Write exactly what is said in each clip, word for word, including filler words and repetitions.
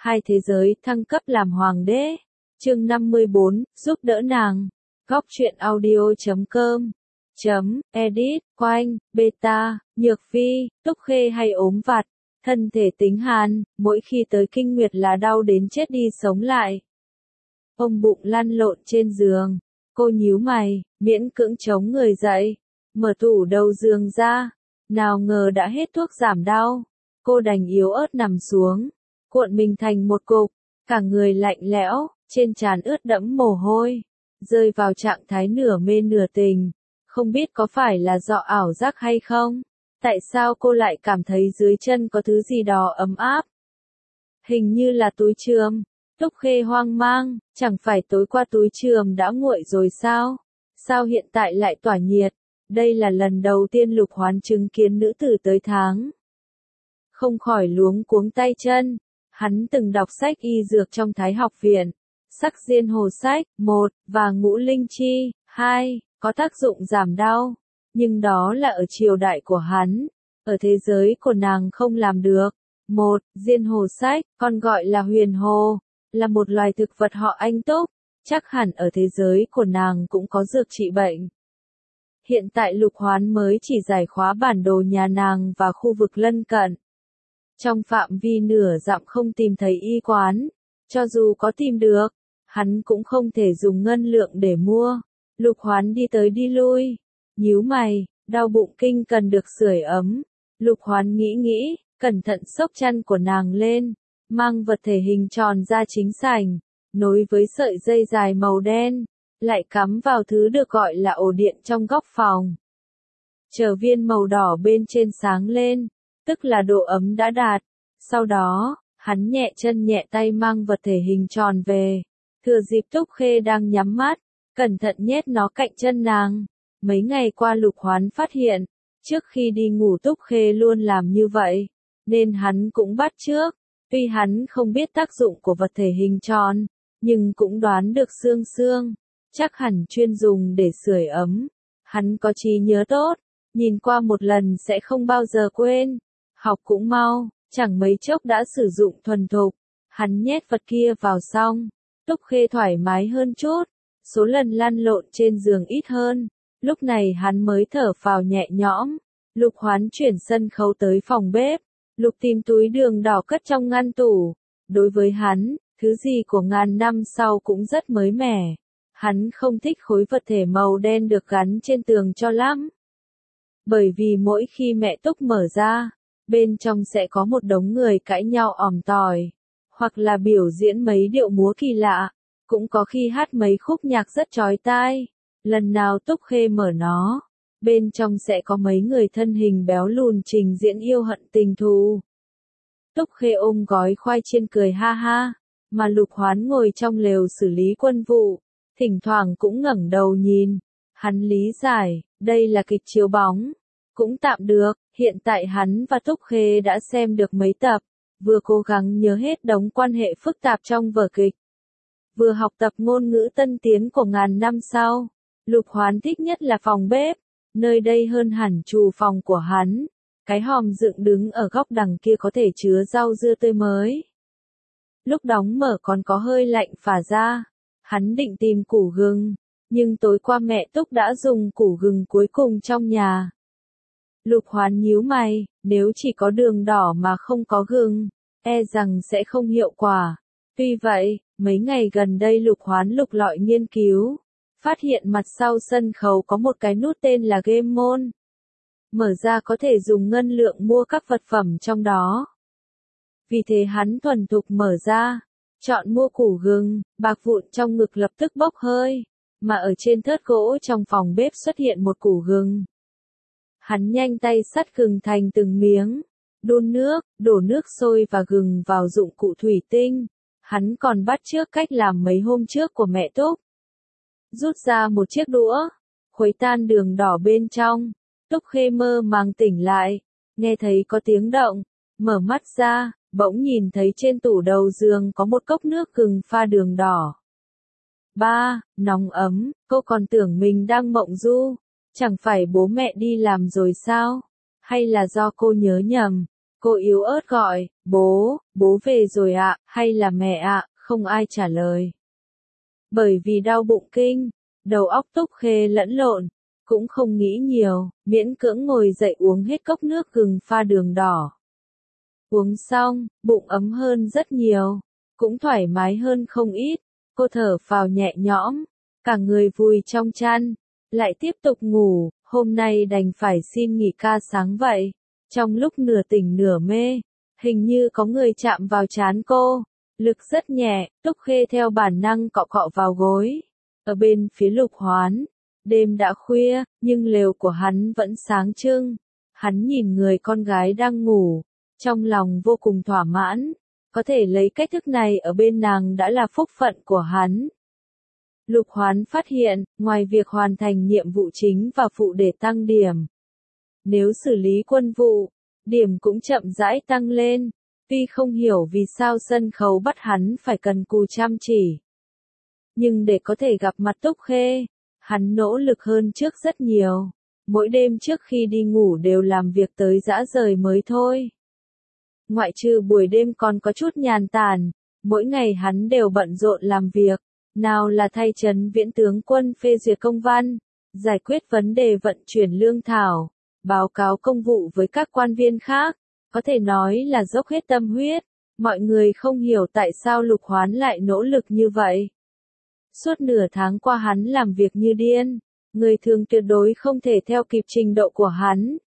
hai thế giới thăng cấp làm hoàng đế. Chương năm mươi bốn, giúp đỡ nàng. Góc truyện audio chấm com chấm edit quanh beta. Nhược Phi, Túc Khê hay ốm vặt, thân thể tính hàn, mỗi khi tới kinh nguyệt là đau đến chết đi sống lại. Ông bụng lăn lộn trên giường, cô nhíu mày, miễn cưỡng chống người dậy, mở tủ đầu giường ra, nào ngờ đã hết thuốc giảm đau. Cô đành yếu ớt nằm xuống, cuộn mình thành một cục, cả người lạnh lẽo, trên trán ướt đẫm mồ hôi, rơi vào trạng thái nửa mê nửa tình. Không biết có phải là do ảo giác hay không? Tại sao cô lại cảm thấy dưới chân có thứ gì đó ấm áp? Hình như là túi chườm. Túc Khê hoang mang, chẳng phải tối qua túi chườm đã nguội rồi sao? Sao hiện tại lại tỏa nhiệt? Đây là lần đầu tiên Lục Hoán chứng kiến nữ tử tới tháng. Không khỏi luống cuống tay chân. Hắn từng đọc sách y dược trong Thái học viện. Sắc diên hồ sách, một, và ngũ linh chi, hai, có tác dụng giảm đau. Nhưng đó là ở triều đại của hắn. Ở thế giới của nàng không làm được. Một, diên hồ sách, còn gọi là huyền hồ, là một loài thực vật họ Anh Túc. Chắc hẳn ở thế giới của nàng cũng có dược trị bệnh. Hiện tại Lục Hoán mới chỉ giải khóa bản đồ nhà nàng và khu vực lân cận. Trong phạm vi nửa dặm không tìm thấy y quán. Cho dù có tìm được, hắn cũng không thể dùng ngân lượng để mua. Lục Hoán đi tới đi lui, nhíu mày, đau bụng kinh cần được sưởi ấm. Lục Hoán nghĩ nghĩ, cẩn thận xốc chăn của nàng lên, mang vật thể hình tròn ra chính sảnh, nối với sợi dây dài màu đen, lại cắm vào thứ được gọi là ổ điện trong góc phòng. Chờ viên màu đỏ bên trên sáng lên, tức là độ ấm đã đạt. Sau đó, hắn nhẹ chân nhẹ tay mang vật thể hình tròn về, thừa dịp Túc Khê đang nhắm mắt, cẩn thận nhét nó cạnh chân nàng. Mấy ngày qua Lục Hoán phát hiện, trước khi đi ngủ Túc Khê luôn làm như vậy, nên hắn cũng bắt chước. Tuy hắn không biết tác dụng của vật thể hình tròn, nhưng cũng đoán được xương xương, chắc hẳn chuyên dùng để sưởi ấm. Hắn có trí nhớ tốt, nhìn qua một lần sẽ không bao giờ quên. Học cũng mau, chẳng mấy chốc đã sử dụng thuần thục. Hắn nhét vật kia vào xong, Túc Khê thoải mái hơn chút, số lần lăn lộn trên giường ít hơn. Lúc này hắn mới thở phào nhẹ nhõm. Lục Hoán chuyển sân khấu tới phòng bếp. Lục tìm túi đường đỏ cất trong ngăn tủ. Đối với hắn, thứ gì của ngàn năm sau cũng rất mới mẻ. Hắn không thích khối vật thể màu đen được gắn trên tường cho lắm. Bởi vì mỗi khi mẹ Túc mở ra, bên trong sẽ có một đống người cãi nhau ỏm tỏi, hoặc là biểu diễn mấy điệu múa kỳ lạ, cũng có khi hát mấy khúc nhạc rất chói tai. Lần nào Túc Khê mở nó, bên trong sẽ có mấy người thân hình béo lùn trình diễn yêu hận tình thù. Túc Khê ôm gói khoai chiên cười ha ha, mà Lục Hoán ngồi trong lều xử lý quân vụ, thỉnh thoảng cũng ngẩng đầu nhìn. Hắn lý giải, đây là kịch chiếu bóng, cũng tạm được. Hiện tại hắn và Túc Khê đã xem được mấy tập, vừa cố gắng nhớ hết đống quan hệ phức tạp trong vở kịch, vừa học tập ngôn ngữ tân tiến của ngàn năm sau. Lục Hoán thích nhất là phòng bếp, nơi đây hơn hẳn trù phòng của hắn. Cái hòm dựng đứng ở góc đằng kia có thể chứa rau dưa tươi mới. Lúc đóng mở còn có hơi lạnh phả ra. Hắn định tìm củ gừng, nhưng tối qua mẹ Túc đã dùng củ gừng cuối cùng trong nhà. Lục Hoán nhíu mày, nếu chỉ có đường đỏ mà không có gừng, e rằng sẽ không hiệu quả. Tuy vậy, mấy ngày gần đây Lục Hoán lục lọi nghiên cứu, phát hiện mặt sau sân khấu có một cái nút tên là Game Mode. Mở ra có thể dùng ngân lượng mua các vật phẩm trong đó. Vì thế hắn thuần thục mở ra, chọn mua củ gừng, bạc vụn trong ngực lập tức bốc hơi, mà ở trên thớt gỗ trong phòng bếp xuất hiện một củ gừng. Hắn nhanh tay sắt gừng thành từng miếng, đun nước, đổ nước sôi và gừng vào dụng cụ thủy tinh. Hắn còn bắt chước cách làm mấy hôm trước của mẹ Túc. Rút ra một chiếc đũa, khuấy tan đường đỏ bên trong. Túc Khê mơ màng tỉnh lại, nghe thấy có tiếng động, mở mắt ra, bỗng nhìn thấy trên tủ đầu giường có một cốc nước gừng pha đường đỏ. Ba, nóng ấm, cô còn tưởng mình đang mộng du. Chẳng phải bố mẹ đi làm rồi sao? Hay là do cô nhớ nhầm? Cô yếu ớt gọi, bố, bố về rồi ạ, hay là mẹ ạ, không ai trả lời. Bởi vì đau bụng kinh, đầu óc Túc Khê lẫn lộn, cũng không nghĩ nhiều, miễn cưỡng ngồi dậy uống hết cốc nước gừng pha đường đỏ. Uống xong, bụng ấm hơn rất nhiều, cũng thoải mái hơn không ít, cô thở phào nhẹ nhõm, cả người vùi trong chăn, lại tiếp tục ngủ, hôm nay đành phải xin nghỉ ca sáng vậy. Trong lúc nửa tỉnh nửa mê, hình như có người chạm vào trán cô, lực rất nhẹ, Túc Khê theo bản năng cọ cọ vào gối. Ở bên phía Lục Hoán, đêm đã khuya, nhưng lều của hắn vẫn sáng trưng. Hắn nhìn người con gái đang ngủ, trong lòng vô cùng thỏa mãn, có thể lấy cách thức này ở bên nàng đã là phúc phận của hắn. Lục Hoán phát hiện, ngoài việc hoàn thành nhiệm vụ chính và phụ để tăng điểm, nếu xử lý quân vụ, điểm cũng chậm rãi tăng lên. Tuy không hiểu vì sao sân khấu bắt hắn phải cần cù chăm chỉ, nhưng để có thể gặp mặt Túc Khê, hắn nỗ lực hơn trước rất nhiều. Mỗi đêm trước khi đi ngủ đều làm việc tới rã rời mới thôi. Ngoại trừ buổi đêm còn có chút nhàn tản, mỗi ngày hắn đều bận rộn làm việc, nào là thay trấn viễn tướng quân phê duyệt công văn, giải quyết vấn đề vận chuyển lương thảo, báo cáo công vụ với các quan viên khác, có thể nói là dốc hết tâm huyết. Mọi người không hiểu tại sao Lục Hoán lại nỗ lực như vậy. Suốt nửa tháng qua hắn làm việc như điên, người thường tuyệt đối không thể theo kịp trình độ của hắn.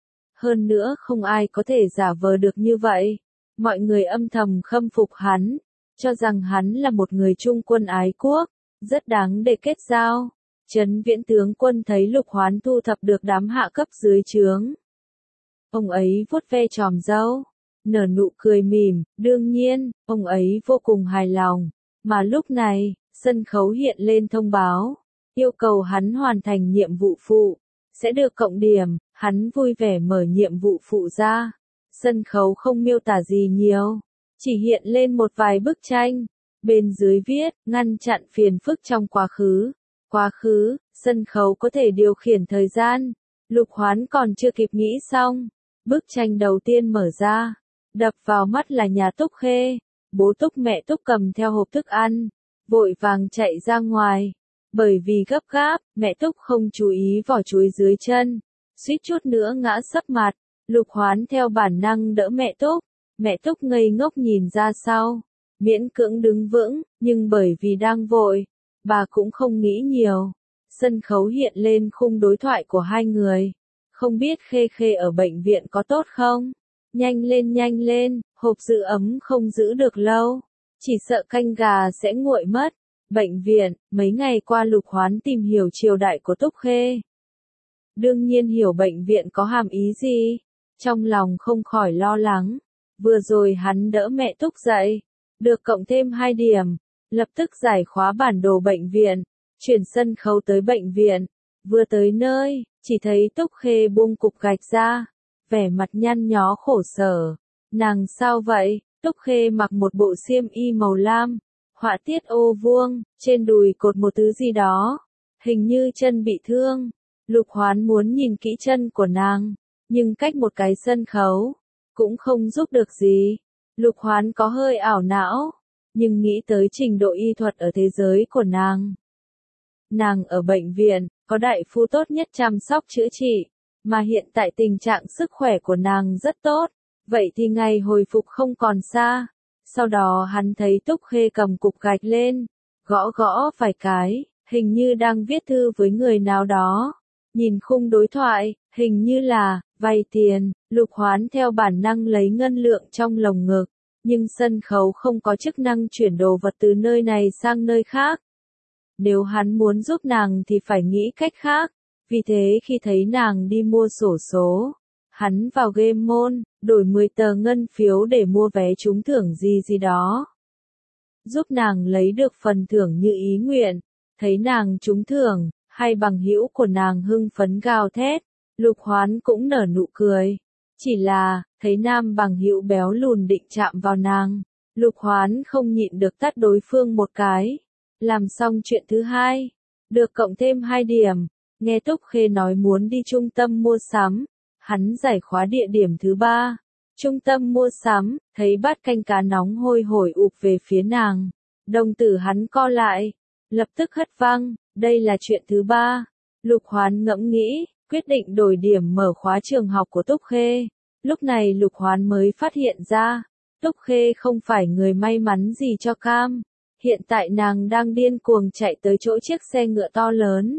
Hơn nữa không ai có thể giả vờ được như vậy. Mọi người âm thầm khâm phục hắn, cho rằng hắn là một người trung quân ái quốc, rất đáng để kết giao. Trấn viễn tướng quân thấy Lục Hoán thu thập được đám hạ cấp dưới trướng. Ông ấy vuốt ve chòm râu, nở nụ cười mỉm, đương nhiên, ông ấy vô cùng hài lòng. Mà lúc này, sân khấu hiện lên thông báo, yêu cầu hắn hoàn thành nhiệm vụ phụ, sẽ được cộng điểm. Hắn vui vẻ mở nhiệm vụ phụ ra. Sân khấu không miêu tả gì nhiều, chỉ hiện lên một vài bức tranh. Bên dưới viết, ngăn chặn phiền phức trong quá khứ. Quá khứ, sân khấu có thể điều khiển thời gian. Lục Hoán còn chưa kịp nghĩ xong. Bức tranh đầu tiên mở ra, đập vào mắt là nhà Túc Khê. Bố Túc mẹ Túc cầm theo hộp thức ăn, vội vàng chạy ra ngoài. Bởi vì gấp gáp, mẹ Túc không chú ý vỏ chuối dưới chân, suýt chút nữa ngã sấp mặt. Lục Hoán theo bản năng đỡ mẹ Túc, mẹ Túc ngây ngốc nhìn ra sau, miễn cưỡng đứng vững, nhưng bởi vì đang vội, bà cũng không nghĩ nhiều. Sân khấu hiện lên khung đối thoại của hai người. Không biết Khê Khê ở bệnh viện có tốt không? Nhanh lên nhanh lên, hộp giữ ấm không giữ được lâu. Chỉ sợ canh gà sẽ nguội mất. Bệnh viện, mấy ngày qua Lục Hoán tìm hiểu triều đại của Túc Khê. Đương nhiên hiểu bệnh viện có hàm ý gì. Trong lòng không khỏi lo lắng. Vừa rồi hắn đỡ mẹ Túc dậy, được cộng thêm hai điểm. Lập tức giải khóa bản đồ bệnh viện, chuyển sân khấu tới bệnh viện. Vừa tới nơi, chỉ thấy Túc Khê buông cục gạch ra, vẻ mặt nhăn nhó khổ sở. Nàng sao vậy? Túc Khê mặc một bộ xiêm y màu lam, họa tiết ô vuông, trên đùi cột một thứ gì đó, hình như chân bị thương. Lục Hoán muốn nhìn kỹ chân của nàng, nhưng cách một cái sân khấu, cũng không giúp được gì. Lục Hoán có hơi ảo não, nhưng nghĩ tới trình độ y thuật ở thế giới của nàng. Nàng ở bệnh viện, có đại phu tốt nhất chăm sóc chữa trị, mà hiện tại tình trạng sức khỏe của nàng rất tốt, vậy thì ngày hồi phục không còn xa. Sau đó hắn thấy Túc Khê cầm cục gạch lên, gõ gõ vài cái, hình như đang viết thư với người nào đó. Nhìn khung đối thoại, hình như là vay tiền. Lục Hoán theo bản năng lấy ngân lượng trong lồng ngực, nhưng sân khấu không có chức năng chuyển đồ vật từ nơi này sang nơi khác. Nếu hắn muốn giúp nàng thì phải nghĩ cách khác. Vì thế khi thấy nàng đi mua xổ số, hắn vào game mall, đổi mười tờ ngân phiếu để mua vé trúng thưởng gì gì đó. Giúp nàng lấy được phần thưởng như ý nguyện. Thấy nàng trúng thưởng, hai bằng hữu của nàng hưng phấn gào thét. Lục Hoán cũng nở nụ cười. Chỉ là, thấy nam bằng hữu béo lùn định chạm vào nàng, Lục Hoán không nhịn được tát đối phương một cái. Làm xong chuyện thứ hai, được cộng thêm hai điểm. Nghe Túc Khê nói muốn đi trung tâm mua sắm, hắn giải khóa địa điểm thứ ba, Trung tâm mua sắm, thấy bát canh cá nóng hôi hổi ụp về phía nàng. Đồng tử hắn co lại, lập tức hất văng, đây là chuyện thứ ba. Lục Hoán ngẫm nghĩ, quyết định đổi điểm mở khóa trường học của Túc Khê. Lúc này Lục Hoán mới phát hiện ra, Túc Khê không phải người may mắn gì cho cam. Hiện tại nàng đang điên cuồng chạy tới chỗ chiếc xe ngựa to lớn.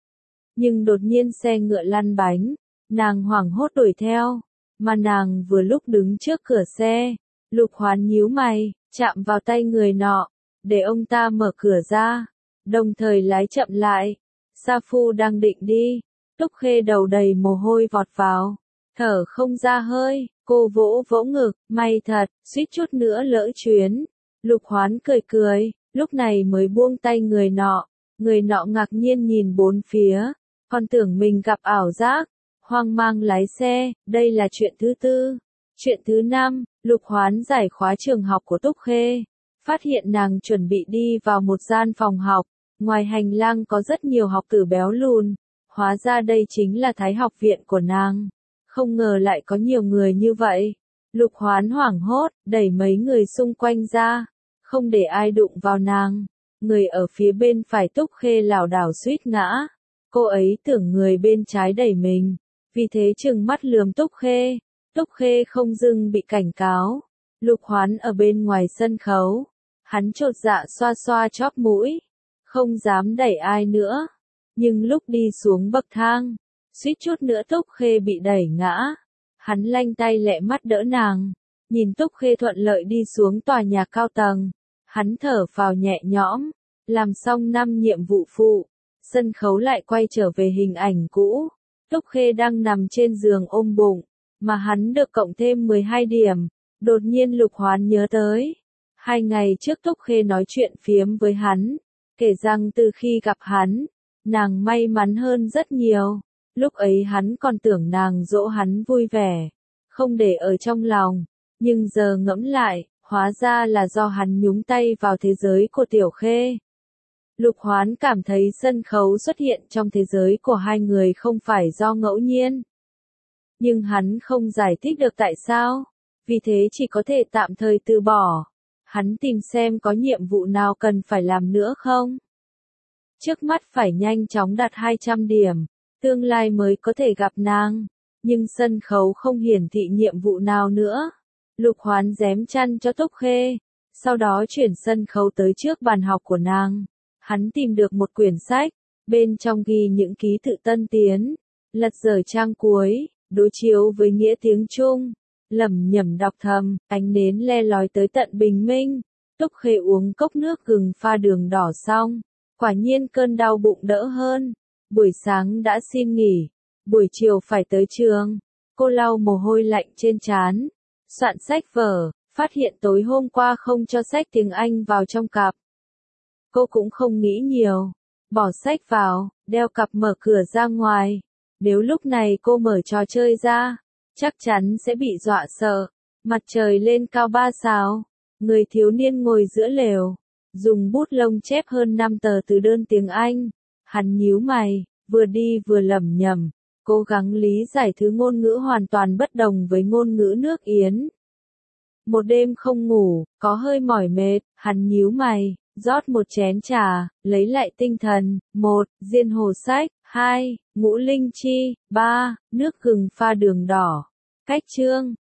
Nhưng đột nhiên xe ngựa lăn bánh, nàng hoảng hốt đuổi theo, mà nàng vừa lúc đứng trước cửa xe. Lục Hoán nhíu mày, chạm vào tay người nọ, để ông ta mở cửa ra, đồng thời lái chậm lại. Sa Phu đang định đi, Túc Khê đầu đầy mồ hôi vọt vào, thở không ra hơi, cô vỗ vỗ ngực, may thật, suýt chút nữa lỡ chuyến. Lục Hoán cười cười, lúc này mới buông tay người nọ, người nọ ngạc nhiên nhìn bốn phía, còn tưởng mình gặp ảo giác, hoang mang lái xe. Đây là chuyện thứ tư. Chuyện thứ năm, Lục Hoán giải khóa trường học của Túc Khê, phát hiện nàng chuẩn bị đi vào một gian phòng học, ngoài hành lang có rất nhiều học tử béo lùn, hóa ra đây chính là Thái học viện của nàng. Không ngờ lại có nhiều người như vậy. Lục Hoán hoảng hốt, đẩy mấy người xung quanh ra, không để ai đụng vào nàng. Người ở phía bên phải Túc Khê lảo đảo suýt ngã. Cô ấy tưởng người bên trái đẩy mình, vì thế trừng mắt lườm Túc Khê. Túc Khê không dưng bị cảnh cáo. Lục Hoán ở bên ngoài sân khấu, hắn chột dạ xoa xoa chóp mũi, không dám đẩy ai nữa. Nhưng lúc đi xuống bậc thang, suýt chút nữa Túc Khê bị đẩy ngã. Hắn lanh tay lẹ mắt đỡ nàng, nhìn Túc Khê thuận lợi đi xuống tòa nhà cao tầng. Hắn thở phào nhẹ nhõm, làm xong năm nhiệm vụ phụ, sân khấu lại quay trở về hình ảnh cũ. Túc Khê đang nằm trên giường ôm bụng, mà hắn được cộng thêm mười hai điểm. Đột nhiên Lục Hoán nhớ tới, hai ngày trước Túc Khê nói chuyện phiếm với hắn, kể rằng từ khi gặp hắn, nàng may mắn hơn rất nhiều. Lúc ấy hắn còn tưởng nàng dỗ hắn vui vẻ, không để ở trong lòng, nhưng giờ ngẫm lại, hóa ra là do hắn nhúng tay vào thế giới của Tiểu Khê. Lục Hoán cảm thấy sân khấu xuất hiện trong thế giới của hai người không phải do ngẫu nhiên. Nhưng hắn không giải thích được tại sao, vì thế chỉ có thể tạm thời từ bỏ. Hắn tìm xem có nhiệm vụ nào cần phải làm nữa không. Trước mắt phải nhanh chóng đạt hai trăm điểm, tương lai mới có thể gặp nàng. Nhưng sân khấu không hiển thị nhiệm vụ nào nữa. Lục Hoán rém chăn cho Túc Khê, sau đó chuyển sân khấu tới trước bàn học của nàng. Hắn tìm được một quyển sách, bên trong ghi những ký tự tân tiến, lật dở trang cuối, đối chiếu với nghĩa tiếng Trung, lẩm nhẩm đọc thầm, ánh nến le lói tới tận bình minh. Túc Khê uống cốc nước gừng pha đường đỏ xong, quả nhiên cơn đau bụng đỡ hơn. Buổi sáng đã xin nghỉ, buổi chiều phải tới trường. Cô lau mồ hôi lạnh trên trán, soạn sách vở, phát hiện tối hôm qua không cho sách tiếng Anh vào trong cặp. Cô cũng không nghĩ nhiều, bỏ sách vào, đeo cặp mở cửa ra ngoài. Nếu lúc này cô mở trò chơi ra, chắc chắn sẽ bị dọa sợ. Mặt trời lên cao ba sào, người thiếu niên ngồi giữa lều, dùng bút lông chép hơn năm tờ từ đơn tiếng Anh. Hắn nhíu mày, vừa đi vừa lẩm nhẩm, cố gắng lý giải thứ ngôn ngữ hoàn toàn bất đồng với ngôn ngữ nước Yến. Một đêm không ngủ, có hơi mỏi mệt, hắn nhíu mày, rót một chén trà, lấy lại tinh thần. Một, diên hồ sách. Hai, ngũ linh chi. Ba, nước gừng pha đường đỏ. Cách chương